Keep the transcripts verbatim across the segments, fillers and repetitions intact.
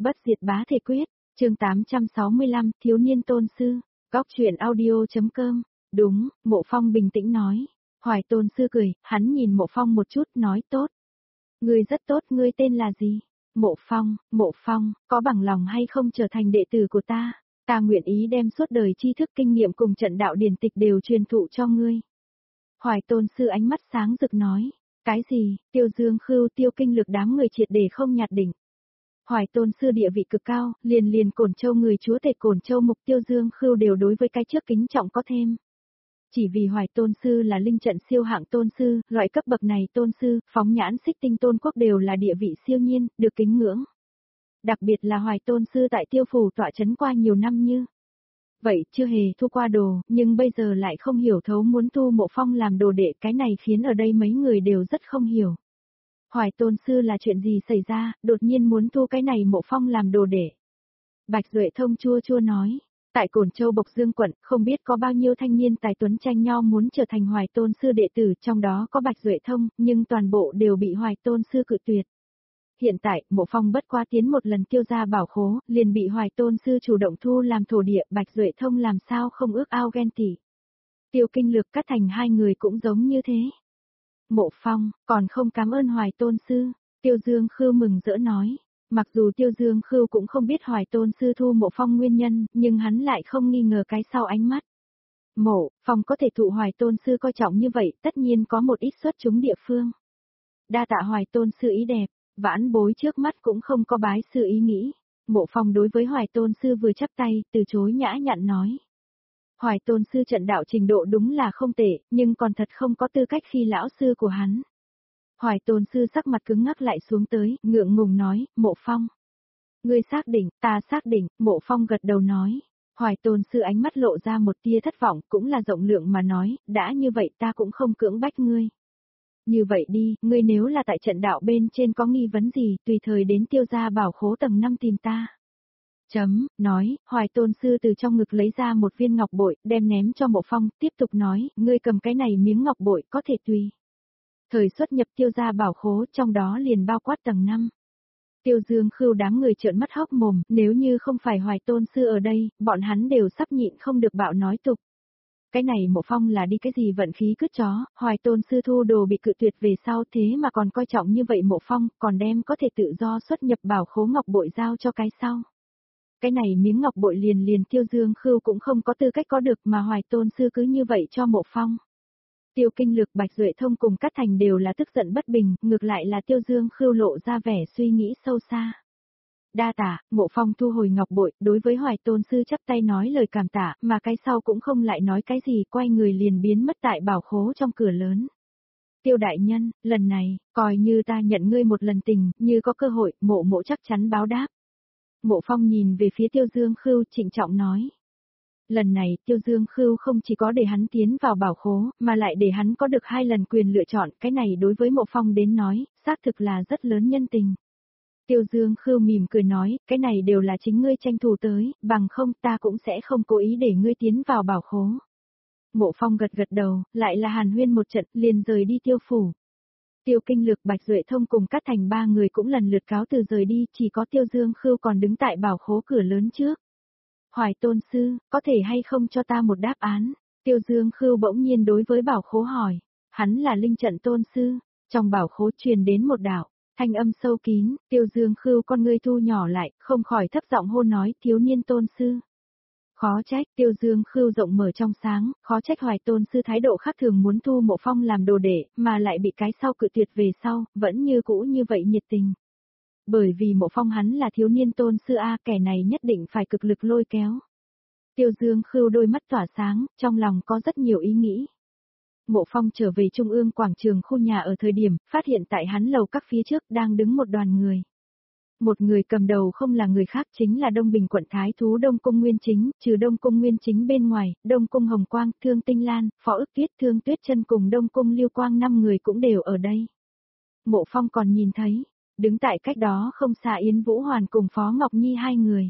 Bất diệt bá thể quyết, chương tám trăm sáu mươi lăm, thiếu niên tôn sư, góc truyện audio.com, đúng, Mộ Phong bình tĩnh nói. Hoài tôn sư cười, hắn nhìn Mộ Phong một chút, nói tốt. Ngươi rất tốt, ngươi tên là gì? Mộ Phong, Mộ Phong, có bằng lòng hay không trở thành đệ tử của ta? Ta nguyện ý đem suốt đời tri thức kinh nghiệm cùng trận đạo điển tịch đều truyền thụ cho ngươi. Hoài tôn sư ánh mắt sáng rực nói. Cái gì? Tiêu Dương Khưu, Tiêu Kinh Lực đám người triệt để không nhạt đỉnh. Hoài tôn sư địa vị cực cao, liền liền Cổn Châu người chúa tể Cổn Châu mục Tiêu Dương Khưu đều đối với cái trước kính trọng có thêm. Chỉ vì Hoài tôn sư là linh trận siêu hạng tôn sư, loại cấp bậc này tôn sư, phóng nhãn Xích Tinh Tôn quốc đều là địa vị siêu nhiên, được kính ngưỡng. Đặc biệt là Hoài tôn sư tại Tiêu phủ tọa chấn qua nhiều năm như. Vậy chưa hề thu qua đồ, nhưng bây giờ lại không hiểu thấu muốn thu Mộ Phong làm đồ đệ, cái này khiến ở đây mấy người đều rất không hiểu. Hoài tôn sư là chuyện gì xảy ra, đột nhiên muốn thu cái này Mộ Phong làm đồ đệ. Bạch Duệ Thông chua chua nói, tại Cổn Châu Bộc Dương quận, không biết có bao nhiêu thanh niên tài tuấn tranh nho muốn trở thành Hoài tôn sư đệ tử, trong đó có Bạch Duệ Thông, nhưng toàn bộ đều bị Hoài tôn sư cự tuyệt. Hiện tại, Mộ Phong bất quá tiến một lần Tiêu gia bảo khố, liền bị Hoài tôn sư chủ động thu làm thổ địa, Bạch Duệ Thông làm sao không ước ao ghen tị. Tiêu Kinh Lực Cát Thành hai người cũng giống như thế. Mộ Phong, còn không cảm ơn Hoài tôn sư, Tiêu Dương Khưu mừng rỡ nói. Mặc dù Tiêu Dương Khưu cũng không biết Hoài tôn sư thu Mộ Phong nguyên nhân, nhưng hắn lại không nghi ngờ cái sau ánh mắt. Mộ Phong có thể thụ Hoài tôn sư coi trọng như vậy, tất nhiên có một ít xuất chúng địa phương. Đa tạ Hoài tôn sư ý đẹp. Vãn bối trước mắt cũng không có bái sư ý nghĩ. Mộ Phong đối với Hoài tôn sư vừa chắp tay, từ chối nhã nhặn nói. Hoài tôn sư trận đạo trình độ đúng là không tệ, nhưng còn thật không có tư cách khi lão sư của hắn. Hoài tôn sư sắc mặt cứng ngắc lại xuống tới, ngượng ngùng nói, Mộ Phong. Ngươi xác định, ta xác định, Mộ Phong gật đầu nói. Hoài tôn sư ánh mắt lộ ra một tia thất vọng, cũng là rộng lượng mà nói, đã như vậy ta cũng không cưỡng bách ngươi. Như vậy đi, ngươi nếu là tại trận đạo bên trên có nghi vấn gì, tùy thời đến Tiêu gia bảo khố tầng năm tìm ta. Chấm, nói, Hoài tôn sư từ trong ngực lấy ra một viên ngọc bội, đem ném cho Mộ Phong, tiếp tục nói, ngươi cầm cái này miếng ngọc bội có thể tùy. Thời xuất nhập Tiêu gia bảo khố, trong đó liền bao quát tầng năm. Tiêu Dương Khưu đám người trợn mắt hốc mồm, nếu như không phải Hoài tôn sư ở đây, bọn hắn đều sắp nhịn không được bạo nói tục. Cái này Mộ Phong là đi cái gì vận khí cứt chó, Hoài tôn sư thu đồ bị cự tuyệt về sau thế mà còn coi trọng như vậy Mộ Phong, còn đem có thể tự do xuất nhập bảo khố ngọc bội giao cho cái sau. Cái này miếng ngọc bội liền liền Tiêu Dương Khưu cũng không có tư cách có được mà Hoài tôn sư cứ như vậy cho Mộ Phong. Tiêu Kinh Lực, Bạch Duệ Thông cùng Cát Thành đều là tức giận bất bình, ngược lại là Tiêu Dương Khưu lộ ra vẻ suy nghĩ sâu xa. Đa tạ, Mộ Phong thu hồi ngọc bội, đối với Hoài tôn sư chắp tay nói lời cảm tạ, mà cái sau cũng không lại nói cái gì, quay người liền biến mất tại bảo khố trong cửa lớn. Tiêu đại nhân, lần này, coi như ta nhận ngươi một lần tình, như có cơ hội, mộ mộ chắc chắn báo đáp. Mộ Phong nhìn về phía Tiêu Dương Khưu trịnh trọng nói. Lần này, Tiêu Dương Khưu không chỉ có để hắn tiến vào bảo khố, mà lại để hắn có được hai lần quyền lựa chọn, cái này đối với Mộ Phong đến nói, xác thực là rất lớn nhân tình. Tiêu Dương Khưu mỉm cười nói, cái này đều là chính ngươi tranh thủ tới, bằng không ta cũng sẽ không cố ý để ngươi tiến vào bảo khố. Mộ Phong gật gật đầu, lại là hàn huyên một trận, liền rời đi Tiêu phủ. Tiêu Kinh Lực, Bạch Duệ Thông cùng Cát Thành ba người cũng lần lượt cáo từ rời đi, chỉ có Tiêu Dương Khưu còn đứng tại bảo khố cửa lớn trước. Hoài tôn sư, có thể hay không cho ta một đáp án? Tiêu Dương Khưu bỗng nhiên đối với bảo khố hỏi. Hắn là linh trận tôn sư, trong bảo khố truyền đến một đạo. Thanh âm sâu kín, Tiêu Dương Khưu con ngươi thu nhỏ lại, không khỏi thấp giọng hô nói, thiếu niên tôn sư. Khó trách, Tiêu Dương Khưu rộng mở trong sáng, khó trách Hoài tôn sư thái độ khác thường muốn thu Mộ Phong làm đồ đệ, mà lại bị cái sau cự tuyệt về sau, vẫn như cũ như vậy nhiệt tình. Bởi vì Mộ Phong hắn là thiếu niên tôn sư A, kẻ này nhất định phải cực lực lôi kéo. Tiêu Dương Khưu đôi mắt tỏa sáng, trong lòng có rất nhiều ý nghĩ. Mộ Phong trở về trung ương quảng trường khu nhà ở thời điểm, phát hiện tại hắn lầu các phía trước đang đứng một đoàn người. Một người cầm đầu không là người khác chính là Đông Bình quận Thái Thú Đông Cung Nguyên Chính, trừ Đông Cung Nguyên Chính bên ngoài, Đông Cung Hồng Quang, Thương Tinh Lan, Phó Ức Tuyết, Thương Tuyết Chân cùng Đông Cung Lưu Quang năm người cũng đều ở đây. Mộ Phong còn nhìn thấy, đứng tại cách đó không xa Yến Vũ Hoàn cùng Phó Ngọc Nhi hai người.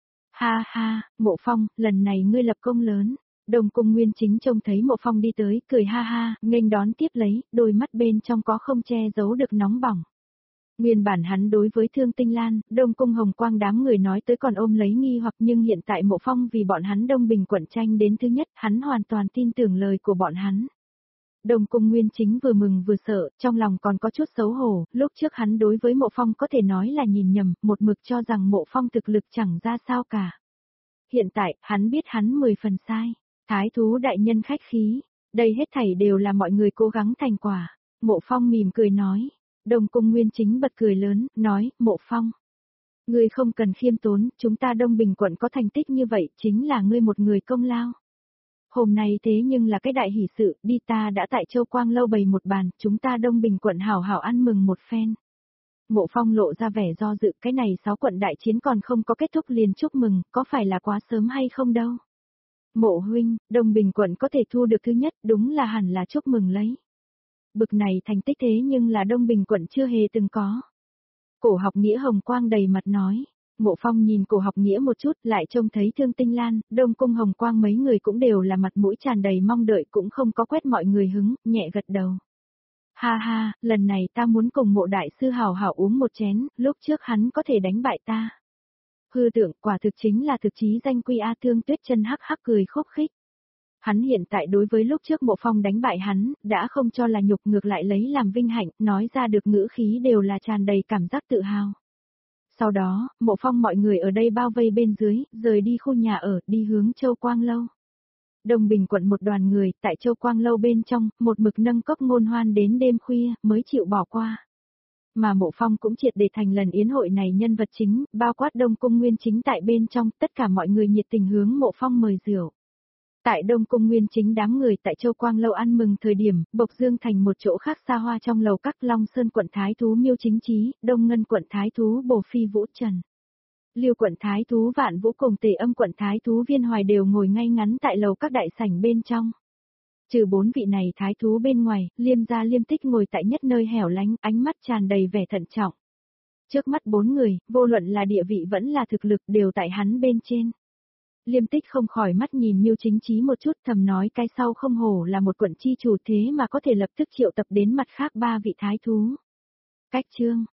Ha ha, Mộ Phong, lần này ngươi lập công lớn. Đông Cung Nguyên Chính trông thấy Mộ Phong đi tới, cười ha ha, nghênh đón tiếp lấy, đôi mắt bên trong có không che giấu được nóng bỏng. Nguyên bản hắn đối với Thương Tinh Lan, Đông Cung Hồng Quang đám người nói tới còn ôm lấy nghi hoặc, nhưng hiện tại Mộ Phong vì bọn hắn Đông Bình quận tranh đến thứ nhất, hắn hoàn toàn tin tưởng lời của bọn hắn. Đông Cung Nguyên Chính vừa mừng vừa sợ, trong lòng còn có chút xấu hổ, lúc trước hắn đối với Mộ Phong có thể nói là nhìn nhầm, một mực cho rằng Mộ Phong thực lực chẳng ra sao cả. Hiện tại, hắn biết hắn mười phần sai. Thái thú đại nhân khách khí, đây hết thảy đều là mọi người cố gắng thành quả. Mộ Phong mỉm cười nói. Đông Cung Nguyên Chính bật cười lớn, nói, Mộ Phong. Ngươi không cần khiêm tốn, chúng ta Đông Bình quận có thành tích như vậy, chính là ngươi một người công lao. Hôm nay thế nhưng là cái đại hỷ sự, đi ta đã tại Châu Quang Lâu bày một bàn, chúng ta Đông Bình quận hảo hảo ăn mừng một phen. Mộ Phong lộ ra vẻ do dự, cái này sáu quận đại chiến còn không có kết thúc liền chúc mừng, có phải là quá sớm hay không đâu. Mộ huynh, Đông Bình quận có thể thu được thứ nhất, đúng là hẳn là chúc mừng lấy. Bực này thành tích thế nhưng là Đông Bình quận chưa hề từng có. Cổ học nghĩa hồng quang đầy mặt nói. Mộ Phong nhìn cổ học nghĩa một chút, lại trông thấy Thương Tinh Lan, Đông Cung Hồng Quang mấy người cũng đều là mặt mũi tràn đầy mong đợi, cũng không có quét mọi người hứng, nhẹ gật đầu. Ha ha, lần này ta muốn cùng Mộ đại sư hào hào uống một chén, lúc trước hắn có thể đánh bại ta. Hư tượng, quả thực chính là thực chí danh quy A. Thương Tuyết Chân hắc hắc cười khúc khích. Hắn hiện tại đối với lúc trước Mộ Phong đánh bại hắn, đã không cho là nhục, ngược lại lấy làm vinh hạnh, nói ra được ngữ khí đều là tràn đầy cảm giác tự hào. Sau đó, Mộ Phong mọi người ở đây bao vây bên dưới, rời đi khu nhà ở, đi hướng Châu Quang Lâu. Đông Bình quận một đoàn người, tại Châu Quang Lâu bên trong, một mực nâng cốc ngôn hoan đến đêm khuya, mới chịu bỏ qua. Mà Mộ Phong cũng triệt để thành lần yến hội này nhân vật chính, bao quát Đông Cung Nguyên Chính tại bên trong, tất cả mọi người nhiệt tình hướng Mộ Phong mời rượu. Tại Đông Cung Nguyên Chính đám người tại Châu Quang Lâu ăn mừng thời điểm, Bộc Dương thành một chỗ khác xa hoa trong lầu các, Long Sơn quận Thái thú Miêu Chính Chí, Đông Ngân quận Thái thú Bổ Phi Vũ Trần, Liêu quận Thái thú Vạn Vũ cùng Tề Âm quận Thái thú Viên Hoài đều ngồi ngay ngắn tại lầu các đại sảnh bên trong. Trừ bốn vị này thái thú bên ngoài, Liêm gia Liêm Tích ngồi tại nhất nơi hẻo lánh, ánh mắt tràn đầy vẻ thận trọng. Trước mắt bốn người, vô luận là địa vị vẫn là thực lực đều tại hắn bên trên. Liêm Tích không khỏi mắt nhìn Miêu Chính Chí một chút, thầm nói cái sau không hổ là một quận chi chủ thế mà có thể lập tức triệu tập đến mặt khác ba vị thái thú. Cách chương